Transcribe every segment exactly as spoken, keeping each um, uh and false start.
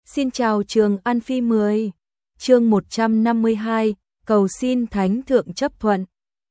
Xin chào trường An Phi mười. Chương một trăm năm mươi hai, cầu xin thánh thượng chấp thuận.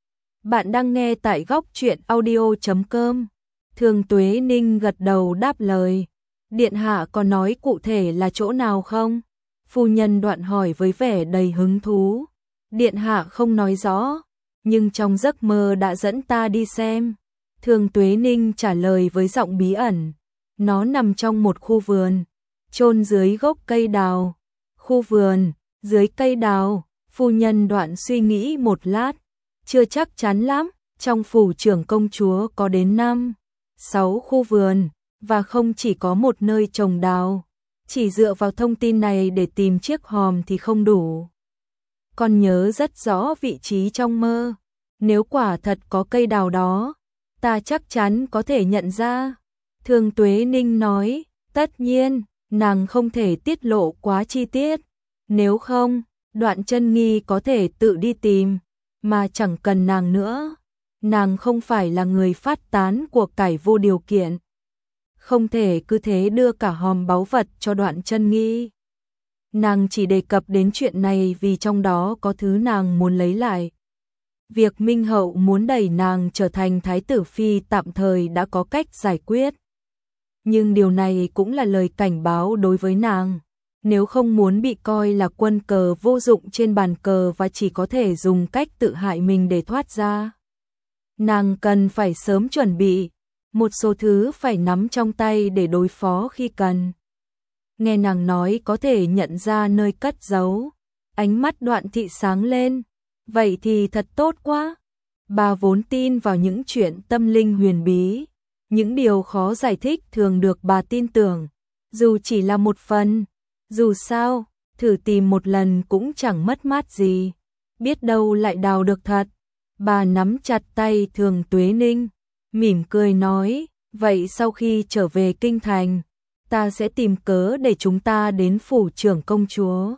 Bạn đang nghe tại góc truyện audio chấm com. Thường Tuế Ninh gật đầu đáp lời. Điện hạ có nói cụ thể là chỗ nào không? Phu nhân Đoạn hỏi với vẻ đầy hứng thú. Điện hạ không nói rõ, nhưng trong giấc mơ đã dẫn ta đi xem. Thường Tuế Ninh trả lời với giọng bí ẩn. Nó nằm trong một khu vườn, chôn dưới gốc cây đào. Khu vườn, dưới cây đào, phu nhân Đoạn suy nghĩ một lát, chưa chắc chắn lắm, trong phủ trưởng công chúa có đến năm, sáu khu vườn, và không chỉ có một nơi trồng đào. Chỉ dựa vào thông tin này để tìm chiếc hòm thì không đủ. Con nhớ rất rõ vị trí trong mơ, nếu quả thật có cây đào đó, ta chắc chắn có thể nhận ra. Thường Tuế Ninh nói, tất nhiên, nàng không thể tiết lộ quá chi tiết, nếu không, Đoạn Chân Nghi có thể tự đi tìm, mà chẳng cần nàng nữa. Nàng không phải là người phát tán của cải vô điều kiện, không thể cứ thế đưa cả hòm báu vật cho Đoạn Chân Nghi. Nàng chỉ đề cập đến chuyện này vì trong đó có thứ nàng muốn lấy lại. Việc Minh Hậu muốn đẩy nàng trở thành Thái tử Phi tạm thời đã có cách giải quyết. Nhưng điều này cũng là lời cảnh báo đối với nàng. Nếu không muốn bị coi là quân cờ vô dụng trên bàn cờ và chỉ có thể dùng cách tự hại mình để thoát ra, nàng cần phải sớm chuẩn bị, một số thứ phải nắm trong tay để đối phó khi cần. Nghe nàng nói có thể nhận ra nơi cất giấu, ánh mắt Đoạn Thị sáng lên. Vậy thì thật tốt quá. Bà vốn tin vào những chuyện tâm linh huyền bí, những điều khó giải thích thường được bà tin tưởng, dù chỉ là một phần. Dù sao, thử tìm một lần cũng chẳng mất mát gì, biết đâu lại đào được thật. Bà nắm chặt tay Thường Tuế Ninh, mỉm cười nói, vậy sau khi trở về kinh thành, ta sẽ tìm cớ để chúng ta đến phủ trưởng công chúa.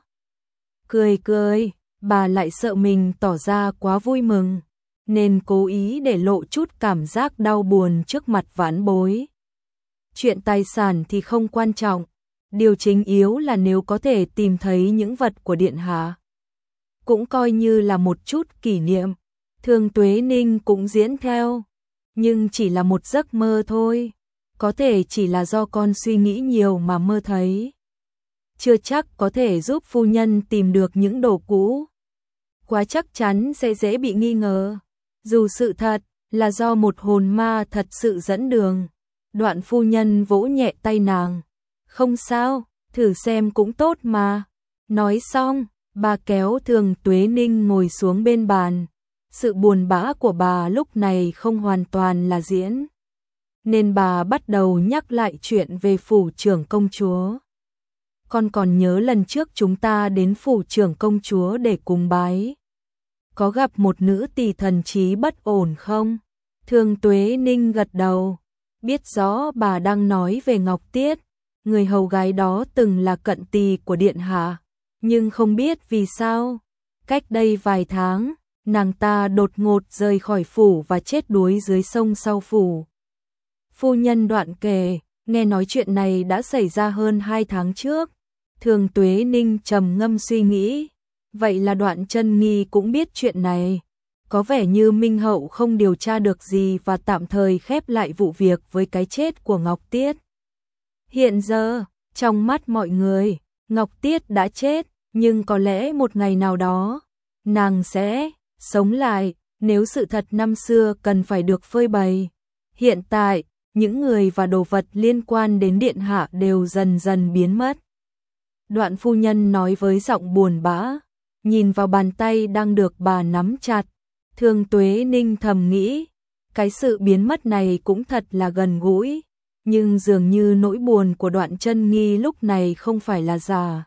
Cười cười, bà lại sợ mình tỏ ra quá vui mừng, nên cố ý để lộ chút cảm giác đau buồn trước mặt vãn bối. Chuyện tài sản thì không quan trọng, điều chính yếu là nếu có thể tìm thấy những vật của điện hạ, cũng coi như là một chút kỷ niệm. Thường Tuế Ninh cũng diễn theo, nhưng chỉ là một giấc mơ thôi, có thể chỉ là do con suy nghĩ nhiều mà mơ thấy, chưa chắc có thể giúp phu nhân tìm được những đồ cũ. Quá chắc chắn sẽ dễ bị nghi ngờ. Dù sự thật là do một hồn ma thật sự dẫn đường. Đoạn phu nhân vỗ nhẹ tay nàng. Không sao, thử xem cũng tốt mà. Nói xong, bà kéo Thường Tuế Ninh ngồi xuống bên bàn. Sự buồn bã của bà lúc này không hoàn toàn là diễn, nên bà bắt đầu nhắc lại chuyện về phủ trưởng công chúa. Con còn nhớ lần trước chúng ta đến phủ trưởng công chúa để cùng bái, có gặp một nữ tỳ thần trí bất ổn không? Thường Tuế Ninh gật đầu, biết rõ bà đang nói về Ngọc Tiết, người hầu gái đó từng là cận tỳ của điện hạ, nhưng không biết vì sao, cách đây vài tháng, nàng ta đột ngột rời khỏi phủ và chết đuối dưới sông sau phủ. Phu nhân Đoạn kể, nghe nói chuyện này đã xảy ra hơn hai tháng trước. Thường Tuế Ninh trầm ngâm suy nghĩ, vậy là Đoạn Chân Nghi cũng biết chuyện này. Có vẻ như Minh Hậu không điều tra được gì và tạm thời khép lại vụ việc với cái chết của Ngọc Tiết. Hiện giờ, trong mắt mọi người, Ngọc Tiết đã chết, nhưng có lẽ một ngày nào đó, nàng sẽ sống lại. Nếu sự thật năm xưa cần phải được phơi bày, hiện tại, những người và đồ vật liên quan đến điện hạ đều dần dần biến mất. Đoạn phu nhân nói với giọng buồn bã, nhìn vào bàn tay đang được bà nắm chặt. Thường Tuế Ninh thầm nghĩ, cái sự biến mất này cũng thật là gần gũi, nhưng dường như nỗi buồn của Đoạn Chân Nghi lúc này không phải là giả.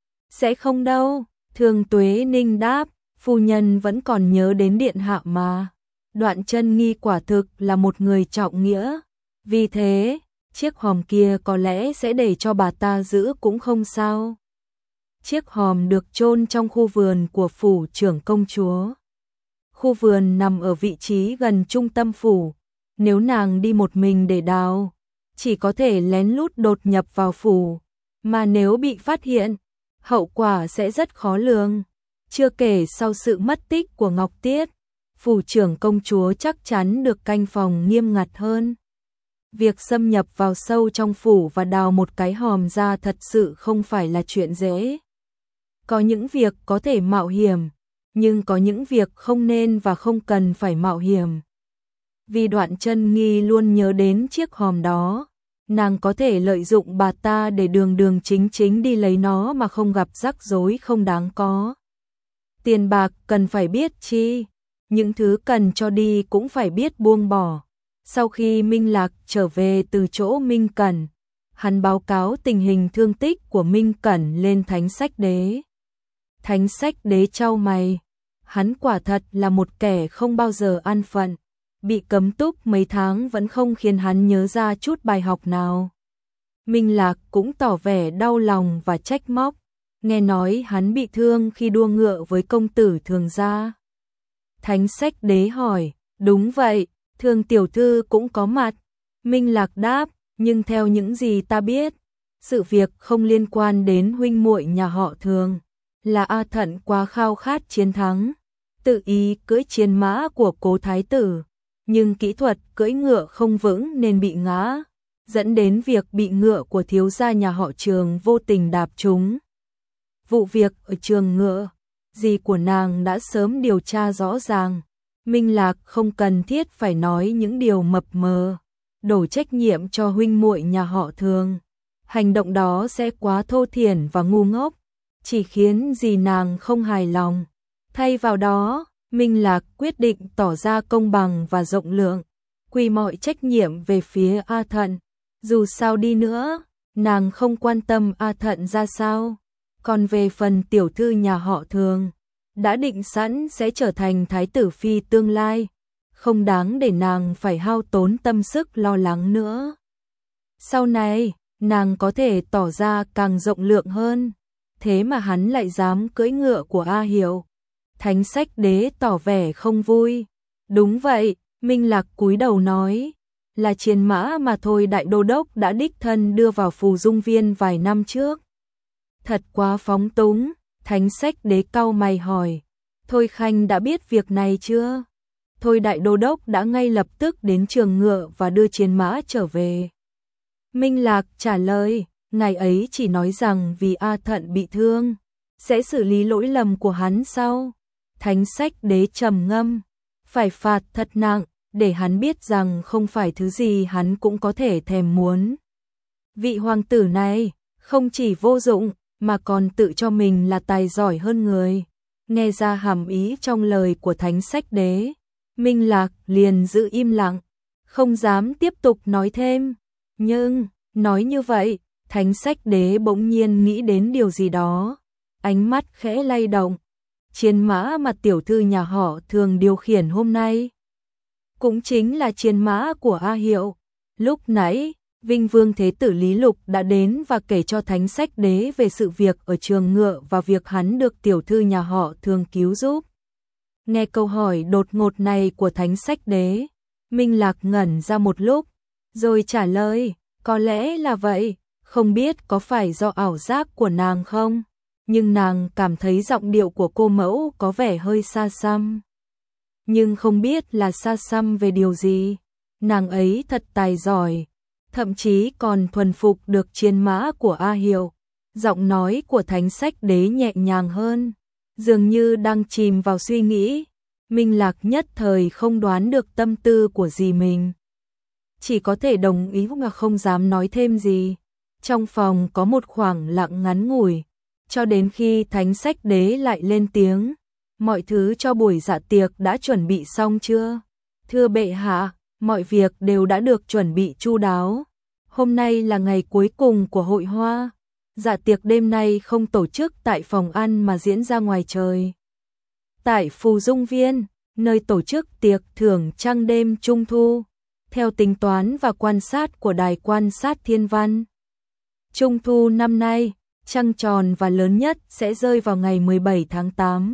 Sẽ không đâu, Thường Tuế Ninh đáp, phu nhân vẫn còn nhớ đến điện hạ mà. Đoạn Chân Nghi quả thực là một người trọng nghĩa, vì thế, chiếc hòm kia có lẽ sẽ để cho bà ta giữ cũng không sao. Chiếc hòm được chôn trong khu vườn của phủ trưởng công chúa. Khu vườn nằm ở vị trí gần trung tâm phủ. Nếu nàng đi một mình để đào, chỉ có thể lén lút đột nhập vào phủ. mà nếu bị phát hiện, hậu quả sẽ rất khó lường. Chưa kể sau sự mất tích của Ngọc Tiết, phủ trưởng công chúa chắc chắn được canh phòng nghiêm ngặt hơn. Việc xâm nhập vào sâu trong phủ và đào một cái hòm ra thật sự không phải là chuyện dễ. Có những việc có thể mạo hiểm, nhưng có những việc không nên và không cần phải mạo hiểm. Vì Đoạn Chân Nghi luôn nhớ đến chiếc hòm đó, nàng có thể lợi dụng bà ta để đường đường chính chính đi lấy nó mà không gặp rắc rối không đáng có. Tiền bạc cần phải biết chi, những thứ cần cho đi cũng phải biết buông bỏ. Sau khi Minh Lạc trở về từ chỗ Minh Cẩn, hắn báo cáo tình hình thương tích của Minh Cẩn lên Thánh Sách Đế. Thánh Sách Đế chau mày, hắn quả thật là một kẻ không bao giờ an phận, bị cấm túc mấy tháng vẫn không khiến hắn nhớ ra chút bài học nào. Minh Lạc cũng tỏ vẻ đau lòng và trách móc, nghe nói hắn bị thương khi đua ngựa với công tử Thường gia. Thánh Sách Đế hỏi, đúng vậy, Thường tiểu thư cũng có mặt. Minh Lạc đáp, nhưng theo những gì ta biết, sự việc không liên quan đến huynh muội nhà họ Thường, là A Thận quá khao khát chiến thắng, tự ý cưỡi chiến mã của cố thái tử, nhưng kỹ thuật cưỡi ngựa không vững nên bị ngã, dẫn đến việc bị ngựa của thiếu gia nhà họ Trường vô tình đạp trúng. Vụ việc ở trường ngựa, dì của nàng đã sớm điều tra rõ ràng. Minh Lạc không cần thiết phải nói những điều mập mờ, đổ trách nhiệm cho huynh muội nhà họ Thường. Hành động đó sẽ quá thô thiển và ngu ngốc, chỉ khiến dì nàng không hài lòng. Thay vào đó, Minh Lạc quyết định tỏ ra công bằng và rộng lượng, quy mọi trách nhiệm về phía A Thận. Dù sao đi nữa, nàng không quan tâm A Thận ra sao. Còn về phần tiểu thư nhà họ Thường, đã định sẵn sẽ trở thành thái tử phi tương lai, không đáng để nàng phải hao tốn tâm sức lo lắng nữa. Sau này, nàng có thể tỏ ra càng rộng lượng hơn, thế mà hắn lại dám cưỡi ngựa của A Hiểu. Thánh Sách Đế tỏ vẻ không vui. Đúng vậy, Minh Lạc cúi đầu nói, là chiến mã mà thôi đại đô đốc đã đích thân đưa vào Phù Dung Viên vài năm trước. Thật quá phóng túng. Thánh Sách Đế cau mày hỏi, Thôi Khanh đã biết việc này chưa? Thôi đại đô đốc đã ngay lập tức đến trường ngựa và đưa chiến mã trở về. Minh Lạc trả lời, ngài ấy chỉ nói rằng vì A Thận bị thương, sẽ xử lý lỗi lầm của hắn sau. Thánh Sách Đế trầm ngâm, phải phạt thật nặng, để hắn biết rằng không phải thứ gì hắn cũng có thể thèm muốn. Vị hoàng tử này, không chỉ vô dụng, mà còn tự cho mình là tài giỏi hơn người. Nghe ra hàm ý trong lời của Thánh Sách Đế, Minh Lạc liền giữ im lặng, không dám tiếp tục nói thêm. Nhưng, nói như vậy, Thánh Sách Đế bỗng nhiên nghĩ đến điều gì đó, ánh mắt khẽ lay động. Chiến mã mà tiểu thư nhà họ Thường điều khiển hôm nay, cũng chính là chiến mã của A Hiệu. Lúc nãy, Vinh Vương Thế tử Lý Lục đã đến và kể cho Thánh Sách Đế về sự việc ở trường ngựa và việc hắn được tiểu thư nhà họ Thường cứu giúp. Nghe câu hỏi đột ngột này của Thánh Sách Đế, Minh Lạc ngẩn ra một lúc, rồi trả lời, có lẽ là vậy, không biết có phải do ảo giác của nàng không, nhưng nàng cảm thấy giọng điệu của cô mẫu có vẻ hơi xa xăm. Nhưng không biết là xa xăm về điều gì, nàng ấy thật tài giỏi, thậm chí còn thuần phục được chiến mã của A Hiệu. Giọng nói của Thánh Sách Đế nhẹ nhàng hơn, dường như đang chìm vào suy nghĩ. Minh Lạc nhất thời không đoán được tâm tư của dì mình, chỉ có thể đồng ý mà không dám nói thêm gì. Trong phòng có một khoảng lặng ngắn ngủi, cho đến khi Thánh Sách Đế lại lên tiếng, mọi thứ cho buổi dạ tiệc đã chuẩn bị xong chưa? Thưa bệ hạ, mọi việc đều đã được chuẩn bị chu đáo. Hôm nay là ngày cuối cùng của hội hoa. Dạ tiệc đêm nay không tổ chức tại phòng ăn mà diễn ra ngoài trời. Tại Phù Dung Viên, nơi tổ chức tiệc thưởng trăng đêm trung thu, theo tính toán và quan sát của Đài quan sát Thiên Văn. Trung thu năm nay, trăng tròn và lớn nhất sẽ rơi vào ngày mười bảy tháng tám.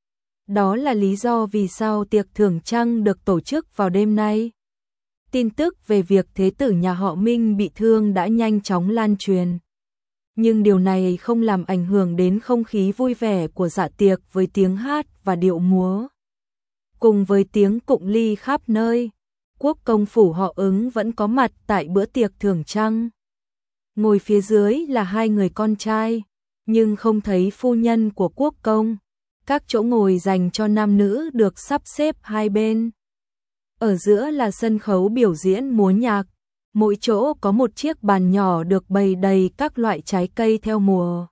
Đó là lý do vì sao tiệc thưởng trăng được tổ chức vào đêm nay. Tin tức về việc thế tử nhà họ Minh bị thương đã nhanh chóng lan truyền. Nhưng điều này không làm ảnh hưởng đến không khí vui vẻ của dạ tiệc với tiếng hát và điệu múa. Cùng với tiếng cụng ly khắp nơi, quốc công phủ họ Ứng vẫn có mặt tại bữa tiệc thưởng trăng. Ngồi phía dưới là hai người con trai, nhưng không thấy phu nhân của quốc công. Các chỗ ngồi dành cho nam nữ được sắp xếp hai bên. Ở giữa là sân khấu biểu diễn múa nhạc, mỗi chỗ có một chiếc bàn nhỏ được bày đầy các loại trái cây theo mùa.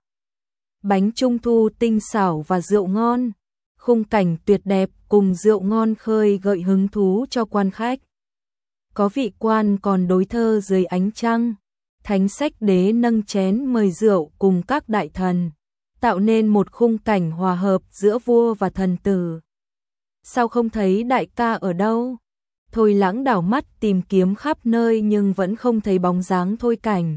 Bánh trung thu tinh xảo và rượu ngon, khung cảnh tuyệt đẹp cùng rượu ngon khơi gợi hứng thú cho quan khách. Có vị quan còn đối thơ dưới ánh trăng, thánh sách đế nâng chén mời rượu cùng các đại thần, tạo nên một khung cảnh hòa hợp giữa vua và thần tử. Sao không thấy đại ca ở đâu? Thôi Lãng đảo mắt tìm kiếm khắp nơi nhưng vẫn không thấy bóng dáng Thôi Cảnh.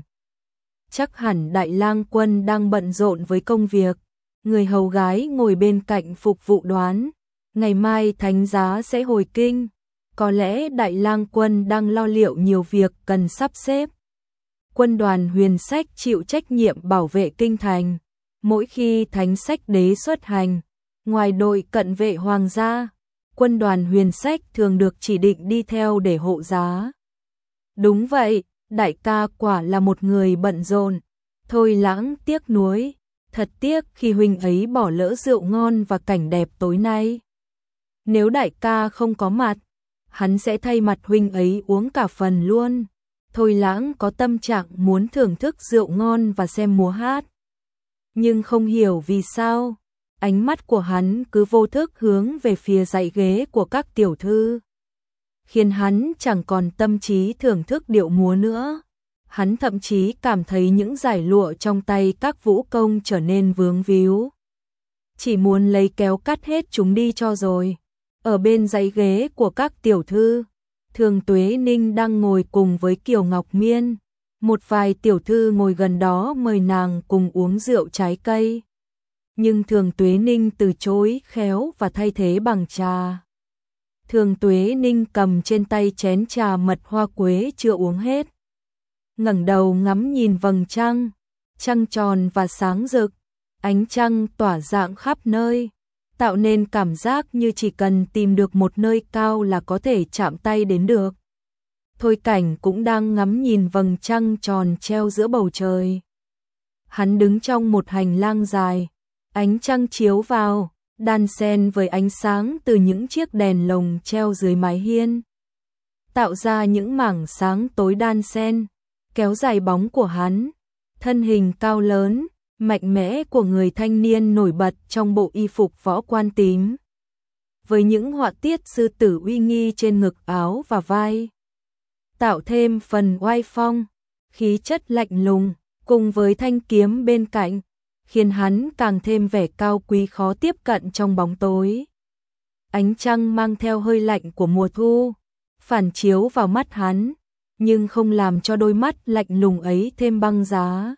Chắc hẳn Đại Lang Quân đang bận rộn với công việc. Người hầu gái ngồi bên cạnh phục vụ đoán, ngày mai thánh giá sẽ hồi kinh, có lẽ Đại Lang Quân đang lo liệu nhiều việc cần sắp xếp. Quân đoàn Huyền Sách chịu trách nhiệm bảo vệ kinh thành, mỗi khi thánh sách đế xuất hành, ngoài đội cận vệ hoàng gia, quân đoàn Huyền Sách thường được chỉ định đi theo để hộ giá. Đúng vậy, đại ca quả là một người bận rộn. Thôi Lãng tiếc nuối, thật tiếc khi huynh ấy bỏ lỡ rượu ngon và cảnh đẹp tối nay. Nếu đại ca không có mặt, hắn sẽ thay mặt huynh ấy uống cả phần luôn. Thôi Lãng có tâm trạng muốn thưởng thức rượu ngon và xem múa hát. Nhưng không hiểu vì sao, ánh mắt của hắn cứ vô thức hướng về phía dãy ghế của các tiểu thư, khiến hắn chẳng còn tâm trí thưởng thức điệu múa nữa. Hắn thậm chí cảm thấy những dải lụa trong tay các vũ công trở nên vướng víu. Chỉ muốn lấy kéo cắt hết chúng đi cho rồi. Ở bên dãy ghế của các tiểu thư, Thường Tuế Ninh đang ngồi cùng với Kiều Ngọc Miên. Một vài tiểu thư ngồi gần đó mời nàng cùng uống rượu trái cây. Nhưng Thường Tuế Ninh từ chối khéo và thay thế bằng trà. Thường Tuế Ninh cầm trên tay chén trà mật hoa quế chưa uống hết, ngẩng đầu ngắm nhìn vầng trăng, trăng tròn và sáng rực, ánh trăng tỏa rạng khắp nơi, tạo nên cảm giác như chỉ cần tìm được một nơi cao là có thể chạm tay đến được. Thôi Cảnh cũng đang ngắm nhìn vầng trăng tròn treo giữa bầu trời. Hắn đứng trong một hành lang dài, ánh trăng chiếu vào, đan xen với ánh sáng từ những chiếc đèn lồng treo dưới mái hiên, tạo ra những mảng sáng tối đan xen, kéo dài bóng của hắn, thân hình cao lớn, mạnh mẽ của người thanh niên nổi bật trong bộ y phục võ quan tím, với những họa tiết sư tử uy nghi trên ngực áo và vai, tạo thêm phần oai phong, khí chất lạnh lùng, cùng với thanh kiếm bên cạnh, khiến hắn càng thêm vẻ cao quý khó tiếp cận trong bóng tối. Ánh trăng mang theo hơi lạnh của mùa thu, phản chiếu vào mắt hắn, nhưng không làm cho đôi mắt lạnh lùng ấy thêm băng giá,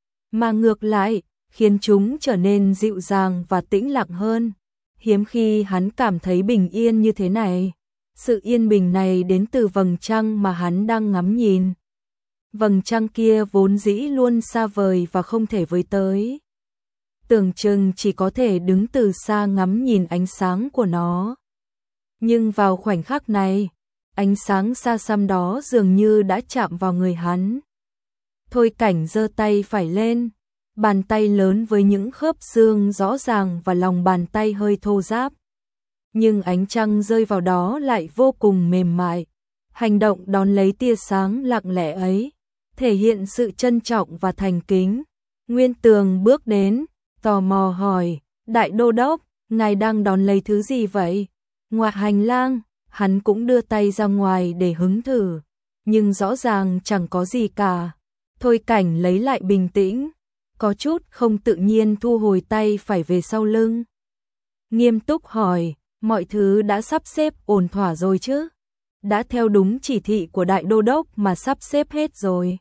mà ngược lại, khiến chúng trở nên dịu dàng và tĩnh lặng hơn. Hiếm khi hắn cảm thấy bình yên như thế này. Sự yên bình này đến từ vầng trăng mà hắn đang ngắm nhìn. Vầng trăng kia vốn dĩ luôn xa vời và không thể với tới. Tưởng chừng chỉ có thể đứng từ xa ngắm nhìn ánh sáng của nó. Nhưng vào khoảnh khắc này, ánh sáng xa xăm đó dường như đã chạm vào người hắn. Thôi Cảnh giơ tay phải lên, bàn tay lớn với những khớp xương rõ ràng và lòng bàn tay hơi thô ráp. Nhưng ánh trăng rơi vào đó lại vô cùng mềm mại. Hành động đón lấy tia sáng lặng lẽ ấy, thể hiện sự trân trọng và thành kính. Nguyên Tường bước đến, tò mò hỏi, Đại Đô Đốc, ngài đang đón lấy thứ gì vậy? Ngoài hành lang, hắn cũng đưa tay ra ngoài để hứng thử, nhưng rõ ràng chẳng có gì cả. Thôi Cảnh lấy lại bình tĩnh, có chút không tự nhiên thu hồi tay phải về sau lưng. Nghiêm túc hỏi, mọi thứ đã sắp xếp ổn thỏa rồi chứ? Đã theo đúng chỉ thị của Đại Đô Đốc mà sắp xếp hết rồi.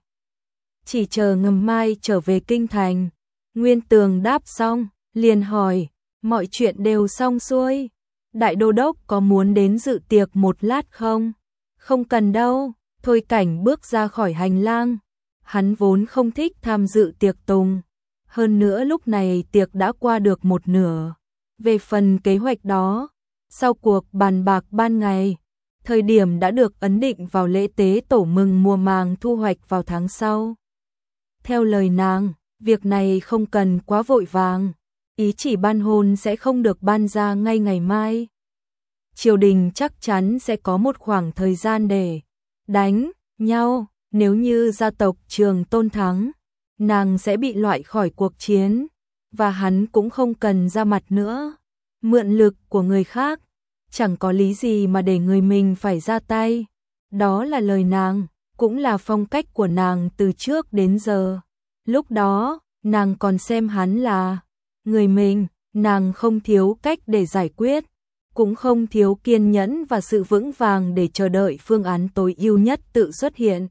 Chỉ chờ ngầm mai trở về kinh thành. Nguyên Tường đáp xong, liền hỏi, mọi chuyện đều xong xuôi. Đại Đô Đốc có muốn đến dự tiệc một lát không? Không cần đâu. Thôi Cảnh bước ra khỏi hành lang, Hắn vốn không thích tham dự tiệc tùng, hơn nữa lúc này tiệc đã qua được một nửa. Về phần kế hoạch đó, sau cuộc bàn bạc ban ngày, thời điểm đã được ấn định vào lễ tế tổ mừng mùa màng thu hoạch vào tháng sau. Theo lời nàng, việc này không cần quá vội vàng, ý chỉ ban hôn sẽ không được ban ra ngay ngày mai. Triều đình chắc chắn sẽ có một khoảng thời gian để đánh nhau, nếu như gia tộc Trường Tôn thắng, nàng sẽ bị loại khỏi cuộc chiến, và hắn cũng không cần ra mặt nữa. Mượn lực của người khác, chẳng có lý gì mà để người mình phải ra tay. Đó là lời nàng, cũng là phong cách của nàng từ trước đến giờ. Lúc đó, nàng còn xem hắn là người mình, nàng không thiếu cách để giải quyết, cũng không thiếu kiên nhẫn và sự vững vàng để chờ đợi phương án tối ưu nhất tự xuất hiện.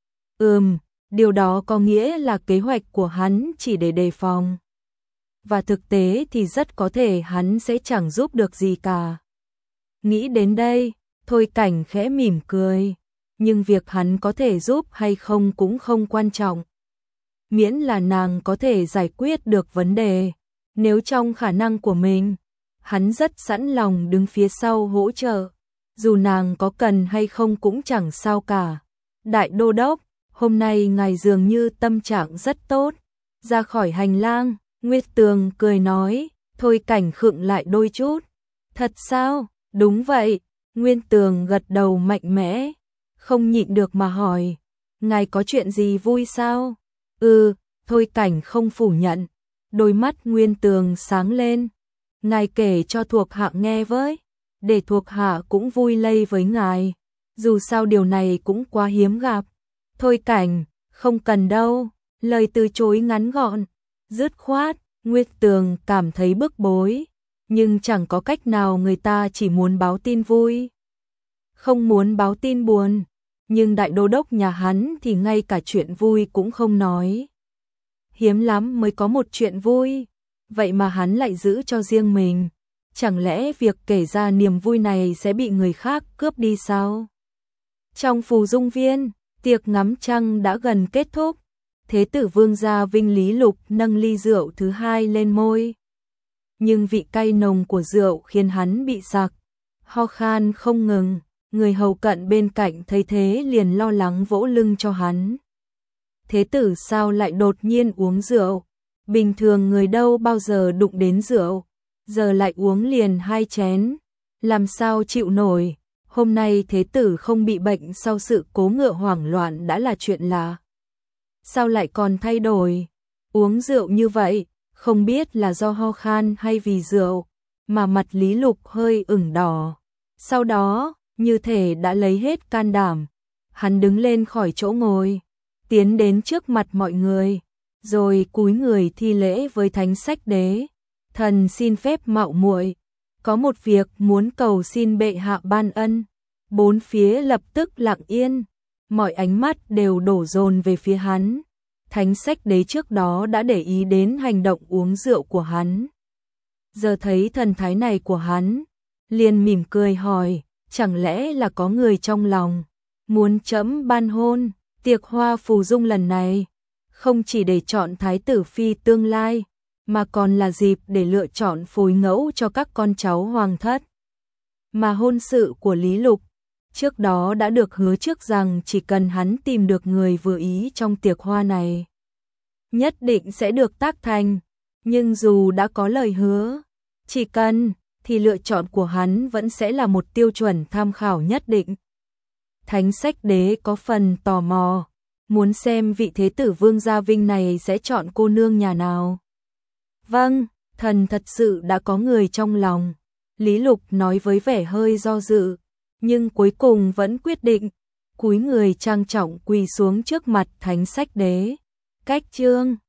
Ừm, điều đó có nghĩa là kế hoạch của hắn chỉ để đề phòng. Và thực tế thì rất có thể hắn sẽ chẳng giúp được gì cả. Nghĩ đến đây, Thôi Cảnh khẽ mỉm cười, nhưng việc hắn có thể giúp hay không cũng không quan trọng. Miễn là nàng có thể giải quyết được vấn đề, nếu trong khả năng của mình, hắn rất sẵn lòng đứng phía sau hỗ trợ, dù nàng có cần hay không cũng chẳng sao cả. Đại đô đốc, hôm nay ngài dường như tâm trạng rất tốt. Ra khỏi hành lang, Nguyệt Tường cười nói, Thôi Cảnh khựng lại đôi chút. Thật sao? Đúng vậy. Nguyên Tường gật đầu mạnh mẽ, không nhịn được mà hỏi, ngài có chuyện gì vui sao? Ừ, Thôi Cảnh không phủ nhận. Đôi mắt Nguyên Tường sáng lên. Ngài kể cho thuộc hạ nghe với, để thuộc hạ cũng vui lây với ngài. Dù sao điều này cũng quá hiếm gặp. Thôi Cảnh, không cần đâu. Lời từ chối ngắn gọn, dứt khoát. Nguyệt Tường cảm thấy bức bối, nhưng chẳng có cách nào, người ta chỉ muốn báo tin vui, không muốn báo tin buồn. Nhưng đại đô đốc nhà hắn thì ngay cả chuyện vui cũng không nói. Hiếm lắm mới có một chuyện vui, vậy mà hắn lại giữ cho riêng mình. Chẳng lẽ việc kể ra niềm vui này sẽ bị người khác cướp đi sao? Trong Phù Dung Viên, tiệc ngắm trăng đã gần kết thúc. Thế tử vương gia Vinh Lý Lục nâng ly rượu thứ hai lên môi. Nhưng vị cay nồng của rượu khiến hắn bị sặc, ho khan không ngừng. Người hầu cận bên cạnh thấy thế liền lo lắng vỗ lưng cho hắn. Thế tử sao lại đột nhiên uống rượu? Bình thường người đâu bao giờ đụng đến rượu, giờ lại uống liền hai chén, làm sao chịu nổi. Hôm nay thế tử không bị bệnh sau sự cố ngựa hoảng loạn đã là chuyện lạ. Sao lại còn thay đổi? Uống rượu như vậy, không biết là do ho khan hay vì rượu, mà mặt Lý Lục hơi ửng đỏ. Sau đó, như thể đã lấy hết can đảm, hắn đứng lên khỏi chỗ ngồi, tiến đến trước mặt mọi người, rồi cúi người thi lễ với Thánh Sách Đế. Thần xin phép mạo muội, có một việc muốn cầu xin bệ hạ ban ân. Bốn phía lập tức lặng yên, mọi ánh mắt đều đổ dồn về phía hắn. Thánh Sách Đế trước đó đã để ý đến hành động uống rượu của hắn, giờ thấy thần thái này của hắn, liền mỉm cười hỏi, chẳng lẽ là có người trong lòng muốn trẫm ban hôn? Tiệc hoa phù dung lần này không chỉ để chọn thái tử phi tương lai, mà còn là dịp để lựa chọn phối ngẫu cho các con cháu hoàng thất. Mà hôn sự của Lý Lục trước đó đã được hứa trước rằng chỉ cần hắn tìm được người vừa ý trong tiệc hoa này, nhất định sẽ được tác thành. Nhưng dù đã có lời hứa, chỉ cần, thì lựa chọn của hắn vẫn sẽ là một tiêu chuẩn tham khảo nhất định. Thánh Sách Đế có phần tò mò, muốn xem vị thế tử vương gia Vinh này sẽ chọn cô nương nhà nào. Vâng, thần thật sự đã có người trong lòng, Lý Lục nói với vẻ hơi do dự, nhưng cuối cùng vẫn quyết định, cúi người trang trọng quỳ xuống trước mặt Thánh Sách Đế. Cách chương